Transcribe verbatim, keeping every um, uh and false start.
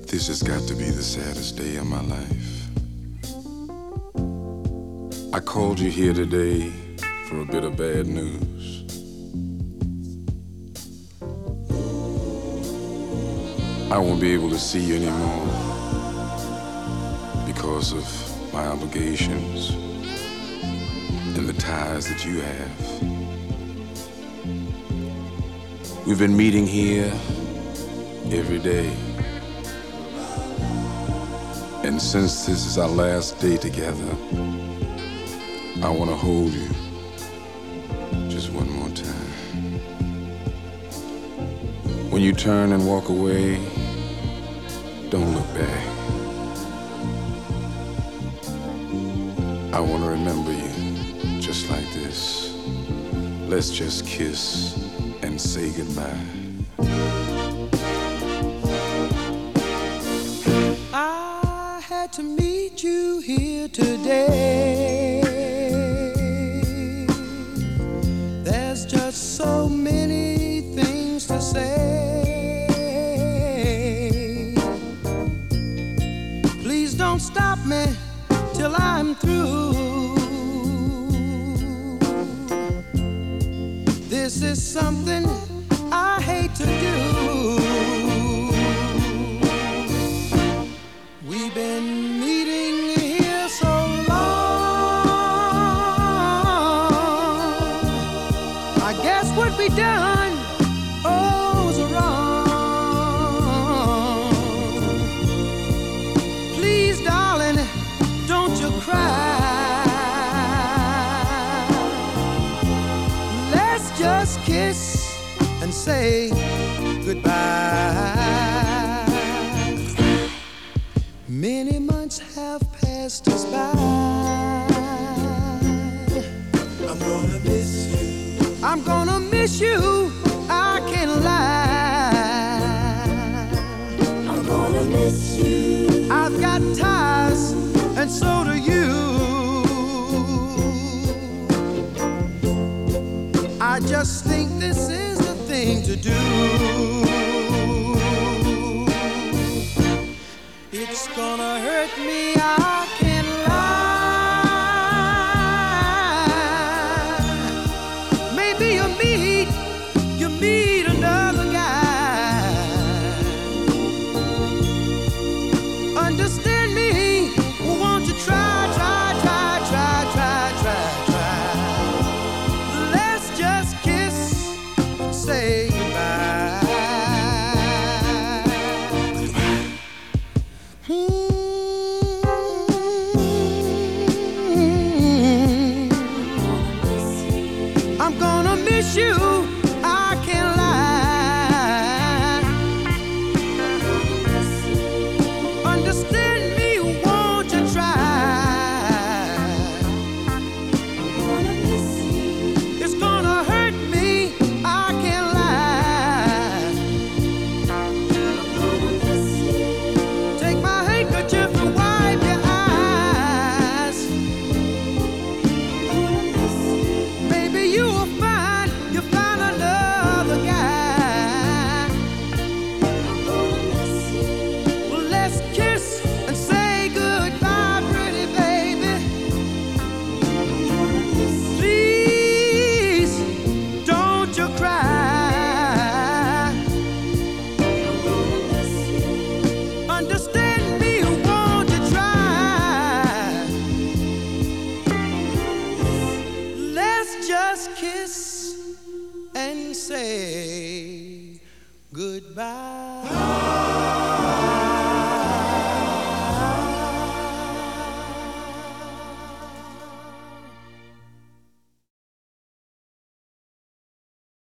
This has got to be the saddest day of my life. I called you here today for a bit of bad news. I won't be able to see you anymore because of my obligations and the ties that you have. We've been meeting here every day. And since this is our last day together, I want to hold you just one more time. When you turn and walk away, don't look back. I want to remember you just like this. Let's just kiss and say goodbye. I had to meet you here today. There's just so many things to say. Please don't stop me till I'm through. This is something I hate to do. We've been meeting here so long. I guess what we done, oh, was wrong. Please, darling, don't you cry. Let's just kiss and say goodbye. Many months have passed us by. I'm gonna miss you. I'm gonna miss you. I can't lie. I'm gonna miss you. I've got ties, and so do you. I just think this is the thing to do. It's gonna hurt me, I can't lie. Maybe you meet, you meet another guy. Understand me, won't you try, try, try, try, try, try, try. Let's just kiss and say goodbye. I'm gonna miss you, I can't lie. Understand me, won't you try? It's gonna hurt me, I can't lie. Take my handkerchief and wipe your eyes. Maybe you will find, you find another guy. Well, let's kiss and say goodbye, pretty baby. Please, don't you cry. Understand me, won't you try? Let's just kiss and say goodbye.